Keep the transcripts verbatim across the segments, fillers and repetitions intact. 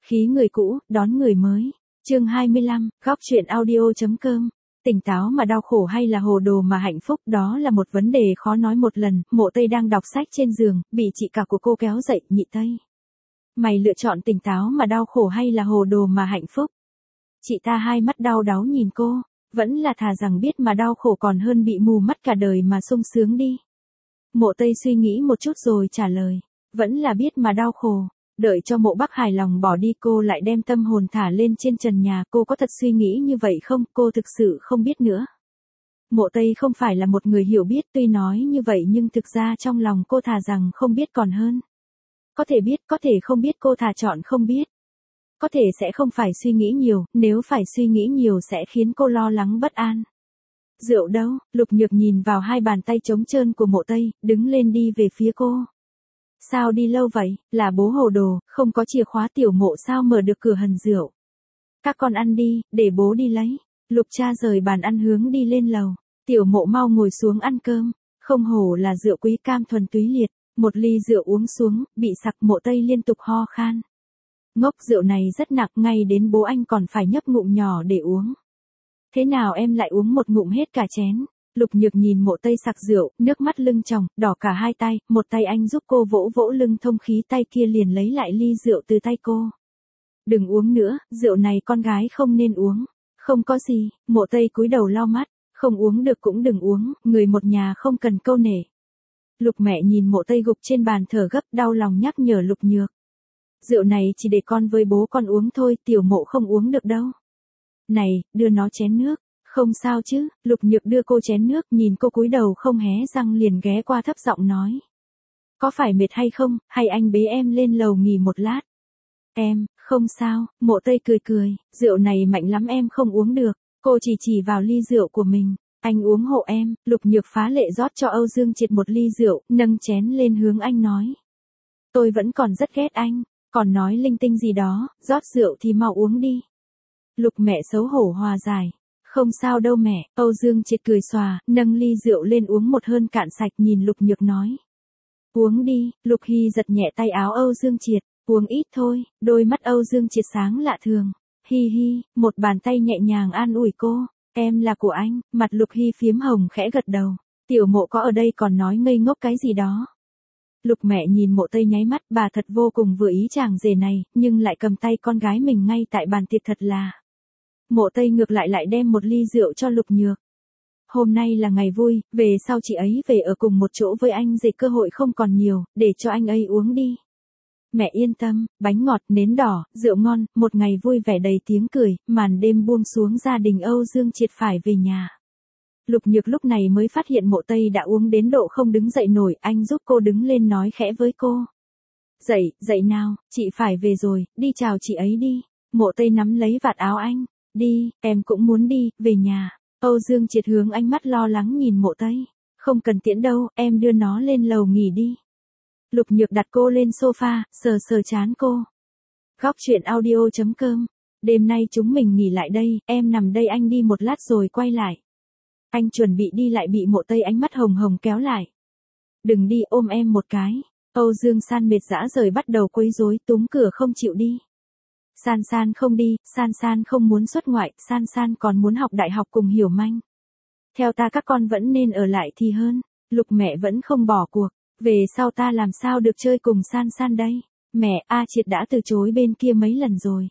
Khí người cũ, đón người mới. Chương hai mươi lăm, góc chuyện audio.com. Tỉnh táo mà đau khổ hay là hồ đồ mà hạnh phúc, đó là một vấn đề khó nói một lần. Mộ Tây đang đọc sách trên giường, bị chị cả của cô kéo dậy. Nhị Tây, mày lựa chọn tỉnh táo mà đau khổ hay là hồ đồ mà hạnh phúc? Chị ta hai mắt đau đáu nhìn cô, vẫn là thà rằng biết mà đau khổ còn hơn bị mù mắt cả đời mà sung sướng đi. Mộ Tây suy nghĩ một chút rồi trả lời, vẫn là biết mà đau khổ. Đợi cho Mộ Bắc hài lòng bỏ đi, cô lại đem tâm hồn thả lên trên trần nhà. Cô có thật suy nghĩ như vậy không? Cô thực sự không biết nữa. Mộ Tây không phải là một người hiểu biết, tuy nói như vậy nhưng thực ra trong lòng cô thà rằng không biết còn hơn. Có thể biết, có thể không biết, cô thà chọn không biết. Có thể sẽ không phải suy nghĩ nhiều, nếu phải suy nghĩ nhiều sẽ khiến cô lo lắng bất an. Rượu đâu? Lục Nhược nhìn vào hai bàn tay trống trơn của Mộ Tây, đứng lên đi về phía cô. Sao đi lâu vậy? Là bố hồ đồ, không có chìa khóa tiểu Mộ sao mở được cửa hần rượu. Các con ăn đi, để bố đi lấy. Lục cha rời bàn ăn hướng đi lên lầu. Tiểu Mộ mau ngồi xuống ăn cơm. Không hổ là rượu quý cam thuần túy liệt. Một ly rượu uống xuống, bị sặc. Mộ Tây liên tục ho khan. Ngốc, rượu này rất nặng, ngay đến bố anh còn phải nhấp ngụm nhỏ để uống. Thế nào em lại uống một ngụm hết cả chén? Lục Nhược nhìn Mộ Tây sặc rượu, nước mắt lưng tròng, đỏ cả hai tay. Một tay anh giúp cô vỗ vỗ lưng thông khí, tay kia liền lấy lại ly rượu từ tay cô. Đừng uống nữa, rượu này con gái không nên uống. Không có gì. Mộ Tây cúi đầu lau mắt, không uống được cũng đừng uống, người một nhà không cần câu nể. Lục mẹ nhìn Mộ Tây gục trên bàn thở gấp, đau lòng nhắc nhở Lục Nhược. Rượu này chỉ để con với bố con uống thôi, tiểu Mộ không uống được đâu. Này, đưa nó chén nước. Không sao chứ? Lục Nhược đưa cô chén nước, nhìn cô cúi đầu không hé răng liền ghé qua thấp giọng nói. Có phải mệt hay không, hay anh bế em lên lầu nghỉ một lát? Em, không sao. Mộ Tây cười cười, rượu này mạnh lắm em không uống được. Cô chỉ chỉ vào ly rượu của mình. Anh uống hộ em. Lục Nhược phá lệ rót cho Âu Dương Triệt một ly rượu, nâng chén lên hướng anh nói. Tôi vẫn còn rất ghét anh, còn nói linh tinh gì đó, rót rượu thì mau uống đi. Lục mẹ xấu hổ hòa giải. Không sao đâu mẹ. Âu Dương Triệt cười xòa, nâng ly rượu lên uống một hơi cạn sạch, nhìn Lục Nhược nói. Uống đi. Lục Hy giật nhẹ tay áo Âu Dương Triệt. Uống ít thôi. Đôi mắt Âu Dương Triệt sáng lạ thường. Hi hi, một bàn tay nhẹ nhàng an ủi cô. Em là của anh. Mặt Lục Hy phiếm hồng khẽ gật đầu. Tiểu Mộ có ở đây còn nói ngây ngốc cái gì đó. Lục mẹ nhìn Mộ Tây nháy mắt, bà thật vô cùng vừa ý chàng rể này, nhưng lại cầm tay con gái mình ngay tại bàn tiệc thật là. Mộ Tây ngược lại lại đem một ly rượu cho Lục Nhược. Hôm nay là ngày vui, về sau chị ấy về ở cùng một chỗ với anh rể, cơ hội không còn nhiều, để cho anh ấy uống đi. Mẹ yên tâm, bánh ngọt, nến đỏ, rượu ngon, một ngày vui vẻ đầy tiếng cười, màn đêm buông xuống, gia đình Âu Dương Triệt phải về nhà. Lục Nhược lúc này mới phát hiện Mộ Tây đã uống đến độ không đứng dậy nổi, anh giúp cô đứng lên nói khẽ với cô. Dậy, dậy nào, chị phải về rồi, đi chào chị ấy đi. Mộ Tây nắm lấy vạt áo anh. Đi, em cũng muốn đi, về nhà. Âu Dương Triệt hướng ánh mắt lo lắng nhìn Mộ Tây. Không cần tiễn đâu, em đưa nó lên lầu nghỉ đi. Lục Nhược đặt cô lên sofa, sờ sờ trán cô. Góc chuyện audio.com. Đêm nay chúng mình nghỉ lại đây, em nằm đây anh đi một lát rồi quay lại. Anh chuẩn bị đi lại bị Mộ Tây ánh mắt hồng hồng kéo lại. Đừng đi, ôm em một cái. Âu Dương San mệt dã rời bắt đầu quấy rối, túm cửa không chịu đi. San San không đi, San San không muốn xuất ngoại, San San còn muốn học đại học cùng Hiểu Manh. Theo ta các con vẫn nên ở lại thì hơn. Lục mẹ vẫn không bỏ cuộc. Về sau ta làm sao được chơi cùng San San đây? Mẹ, A Triệt đã từ chối bên kia mấy lần rồi.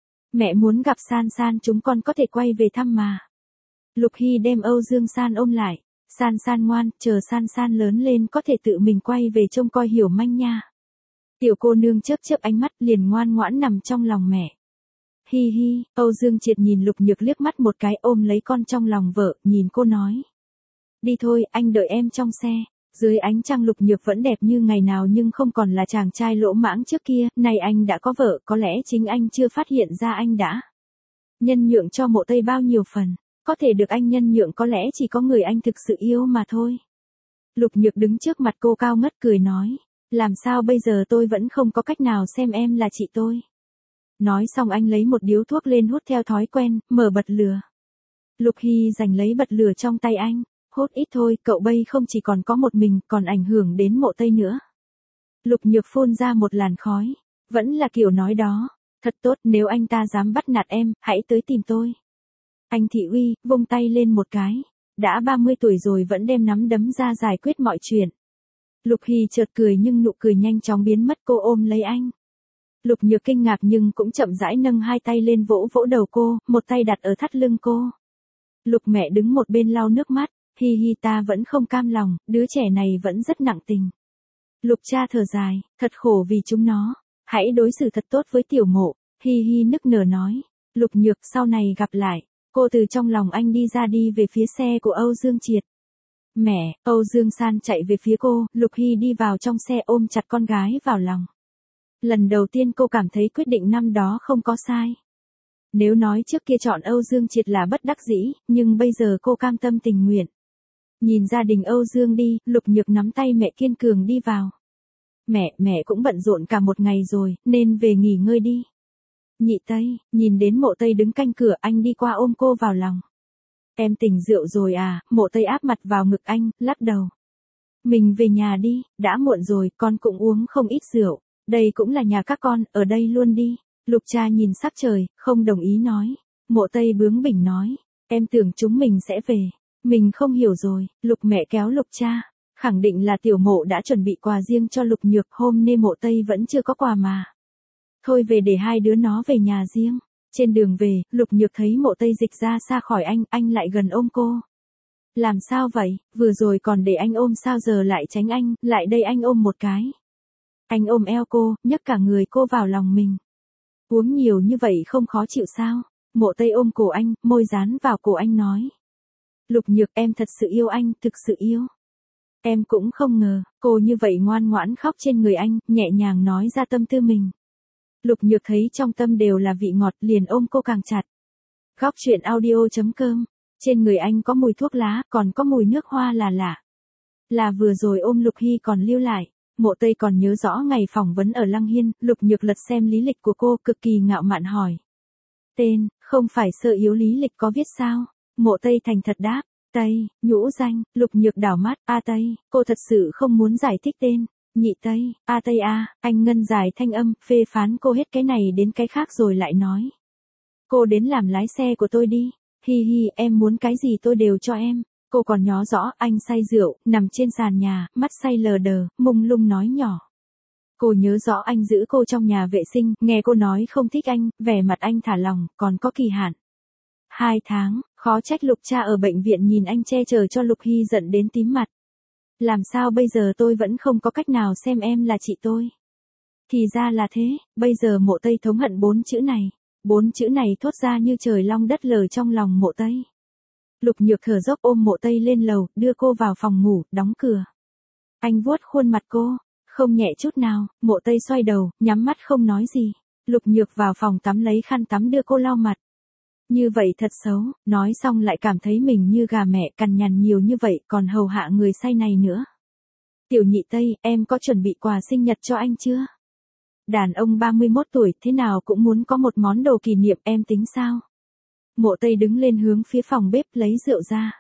Mẹ muốn gặp San San, chúng con có thể quay về thăm mà. Lục Hy đem Âu Dương San ôm lại. San San ngoan, chờ San San lớn lên có thể tự mình quay về trông coi Hiểu Manh nha. Tiểu cô nương chớp chớp ánh mắt liền ngoan ngoãn nằm trong lòng mẹ. Hi hi, Âu Dương Triệt nhìn Lục Nhược liếc mắt một cái, ôm lấy con trong lòng vợ, nhìn cô nói. Đi thôi, anh đợi em trong xe. Dưới ánh trăng Lục Nhược vẫn đẹp như ngày nào nhưng không còn là chàng trai lỗ mãng trước kia, nay anh đã có vợ, có lẽ chính anh chưa phát hiện ra anh đã nhân nhượng cho Mộ Tây bao nhiêu phần, có thể được anh nhân nhượng có lẽ chỉ có người anh thực sự yêu mà thôi. Lục Nhược đứng trước mặt cô cao ngất cười nói. Làm sao bây giờ, tôi vẫn không có cách nào xem em là chị tôi. Nói xong anh lấy một điếu thuốc lên hút theo thói quen, mở bật lửa. Lục Hy giành lấy bật lửa trong tay anh. Hút ít thôi, cậu bây không chỉ còn có một mình, còn ảnh hưởng đến Mộ Tây nữa. Lục Nhược phun ra một làn khói. Vẫn là kiểu nói đó. Thật tốt, nếu anh ta dám bắt nạt em, hãy tới tìm tôi. Anh Thị Uy, vung tay lên một cái. Đã ba mươi tuổi rồi vẫn đem nắm đấm ra giải quyết mọi chuyện. Lục Hy chợt cười nhưng nụ cười nhanh chóng biến mất, cô ôm lấy anh. Lục Nhược kinh ngạc nhưng cũng chậm rãi nâng hai tay lên vỗ vỗ đầu cô, một tay đặt ở thắt lưng cô. Lục mẹ đứng một bên lau nước mắt, hi hi ta vẫn không cam lòng, đứa trẻ này vẫn rất nặng tình. Lục cha thở dài, thật khổ vì chúng nó, hãy đối xử thật tốt với tiểu mộ, hi hi nức nở nói. Lục Nhược sau này gặp lại, cô từ trong lòng anh đi ra đi về phía xe của Âu Dương Triệt. Mẹ, Âu Dương San chạy về phía cô, Lục Hy đi vào trong xe ôm chặt con gái vào lòng. Lần đầu tiên cô cảm thấy quyết định năm đó không có sai. Nếu nói trước kia chọn Âu Dương Triệt là bất đắc dĩ, nhưng bây giờ cô cam tâm tình nguyện. Nhìn gia đình Âu Dương đi, Lục Nhược nắm tay mẹ kiên cường đi vào. Mẹ, mẹ cũng bận rộn cả một ngày rồi, nên về nghỉ ngơi đi. Nhị Tây, nhìn đến Mộ Tây đứng canh cửa, anh đi qua ôm cô vào lòng. Em tỉnh rượu rồi à? Mộ Tây áp mặt vào ngực anh, lắc đầu. Mình về nhà đi, đã muộn rồi, con cũng uống không ít rượu. Đây cũng là nhà các con, ở đây luôn đi. Lục cha nhìn sắc trời, không đồng ý nói. Mộ Tây bướng bỉnh nói. Em tưởng chúng mình sẽ về. Mình không hiểu rồi. Lục mẹ kéo Lục cha. Khẳng định là tiểu mộ đã chuẩn bị quà riêng cho Lục Nhược, hôm nay Mộ Tây vẫn chưa có quà mà. Thôi về để hai đứa nó về nhà riêng. Trên đường về, Lục Nhược thấy Mộ Tây dịch ra xa khỏi anh, anh lại gần ôm cô. Làm sao vậy, vừa rồi còn để anh ôm sao giờ lại tránh anh, lại đây anh ôm một cái. Anh ôm eo cô, nhấc cả người cô vào lòng mình. Uống nhiều như vậy không khó chịu sao? Mộ Tây ôm cổ anh, môi dán vào cổ anh nói. Lục Nhược em thật sự yêu anh, thực sự yêu. Em cũng không ngờ, cô như vậy ngoan ngoãn khóc trên người anh, nhẹ nhàng nói ra tâm tư mình. Lục Nhược thấy trong tâm đều là vị ngọt, liền ôm cô càng chặt. Góc truyện audio chấm com. Trên người anh có mùi thuốc lá, còn có mùi nước hoa là lạ. Là vừa rồi ôm Lục Hy còn lưu lại. Mộ Tây còn nhớ rõ ngày phỏng vấn ở Lăng Hiên, Lục Nhược lật xem lý lịch của cô, cực kỳ ngạo mạn hỏi. Tên, không phải Sơ Yếu lý lịch có viết sao? Mộ Tây thành thật đáp. Tây, nhũ danh. Lục Nhược đảo mắt, A Tây, cô thật sự không muốn giải thích tên. Nhị Tây, A Tây A, anh ngân dài thanh âm, phê phán cô hết cái này đến cái khác rồi lại nói. Cô đến làm lái xe của tôi đi. Hi hi, em muốn cái gì tôi đều cho em. Cô còn nhớ rõ, anh say rượu, nằm trên sàn nhà, mắt say lờ đờ, mông lung nói nhỏ. Cô nhớ rõ anh giữ cô trong nhà vệ sinh, nghe cô nói không thích anh, vẻ mặt anh thả lỏng, còn có kỳ hạn. Hai tháng, khó trách Lục cha ở bệnh viện nhìn anh che chở cho Lục Hy giận đến tím mặt. Làm sao bây giờ tôi vẫn không có cách nào xem em là chị tôi. Thì ra là thế, bây giờ Mộ Tây thống hận bốn chữ này. Bốn chữ này thốt ra như trời long đất lở trong lòng Mộ Tây. Lục Nhược thở dốc ôm Mộ Tây lên lầu, đưa cô vào phòng ngủ, đóng cửa. Anh vuốt khuôn mặt cô, không nhẹ chút nào, Mộ Tây xoay đầu, nhắm mắt không nói gì. Lục Nhược vào phòng tắm lấy khăn tắm đưa cô lau mặt. Như vậy thật xấu, nói xong lại cảm thấy mình như gà mẹ cằn nhằn nhiều như vậy còn hầu hạ người say này nữa. Tiểu Nhị Tây, em có chuẩn bị quà sinh nhật cho anh chưa? Đàn ông ba mươi mốt tuổi thế nào cũng muốn có một món đồ kỷ niệm, em tính sao? Mộ Tây đứng lên hướng phía phòng bếp lấy rượu ra.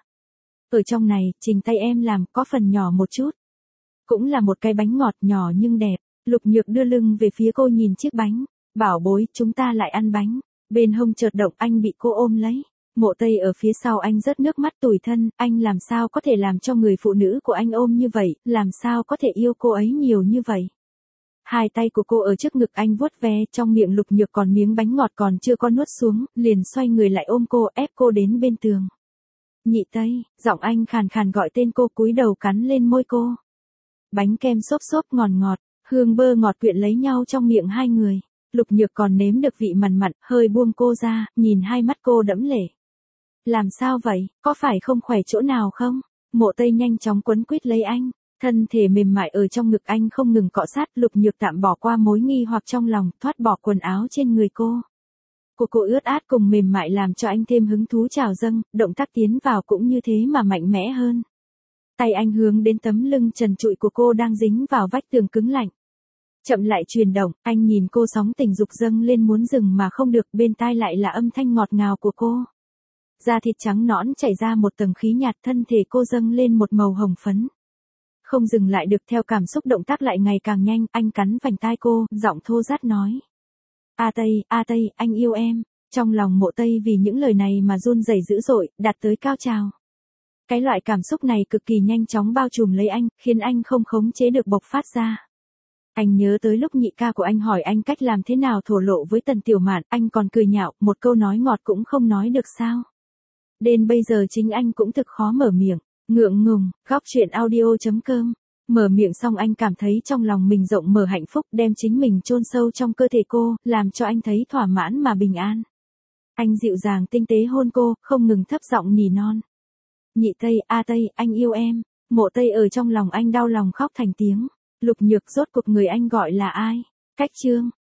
Ở trong này, trình tay em làm, có phần nhỏ một chút. Cũng là một cái bánh ngọt nhỏ nhưng đẹp. Lục Nhược đưa lưng về phía cô nhìn chiếc bánh. Bảo bối, chúng ta lại ăn bánh. Bên hông chợt động, anh bị cô ôm lấy. Mộ Tây ở phía sau anh rớt nước mắt tủi thân, anh làm sao có thể làm cho người phụ nữ của anh ôm như vậy, làm sao có thể yêu cô ấy nhiều như vậy. Hai tay của cô ở trước ngực anh vuốt ve, trong miệng Lục Nhược còn miếng bánh ngọt còn chưa có nuốt xuống, liền xoay người lại ôm cô, ép cô đến bên tường. Nhị Tây, giọng anh khàn khàn gọi tên cô, cúi đầu cắn lên môi cô. Bánh kem xốp xốp ngọt ngọt, hương bơ ngọt quyện lấy nhau trong miệng hai người. Lục Nhược còn nếm được vị mặn mặn, hơi buông cô ra, nhìn hai mắt cô đẫm lệ. Làm sao vậy, có phải không khỏe chỗ nào không? Mộ Tây nhanh chóng quấn quýt lấy anh, thân thể mềm mại ở trong ngực anh không ngừng cọ sát. Lục Nhược tạm bỏ qua mối nghi hoặc trong lòng, thoát bỏ quần áo trên người cô. Của cô ướt át cùng mềm mại làm cho anh thêm hứng thú trào dâng, động tác tiến vào cũng như thế mà mạnh mẽ hơn. Tay anh hướng đến tấm lưng trần trụi của cô đang dính vào vách tường cứng lạnh. Chậm lại chuyển động, anh nhìn cô sóng tình dục dâng lên muốn dừng mà không được, bên tai lại là âm thanh ngọt ngào của cô. Da thịt trắng nõn chảy ra một tầng khí nhạt, thân thể cô dâng lên một màu hồng phấn. Không dừng lại được, theo cảm xúc động tác lại ngày càng nhanh, anh cắn vành tai cô, giọng thô rát nói. A Tây, A Tây, anh yêu em. Trong lòng Mộ Tây vì những lời này mà run rẩy dữ dội, đạt tới cao trào. Cái loại cảm xúc này cực kỳ nhanh chóng bao trùm lấy anh, khiến anh không khống chế được bộc phát ra. Anh nhớ tới lúc nhị ca của anh hỏi anh cách làm thế nào thổ lộ với Tần Tiểu Mạn, anh còn cười nhạo, một câu nói ngọt cũng không nói được sao. Đến bây giờ chính anh cũng thực khó mở miệng, ngượng ngùng, góc chuyện audio chấm com. Mở miệng xong anh cảm thấy trong lòng mình rộng mở hạnh phúc, đem chính mình chôn sâu trong cơ thể cô, làm cho anh thấy thỏa mãn mà bình an. Anh dịu dàng tinh tế hôn cô, không ngừng thấp giọng nỉ non. Nhị Tây, A Tây, anh yêu em. Mộ Tây ở trong lòng anh đau lòng khóc thành tiếng. Lục Nhược, rốt cuộc người anh gọi là ai? Cách chương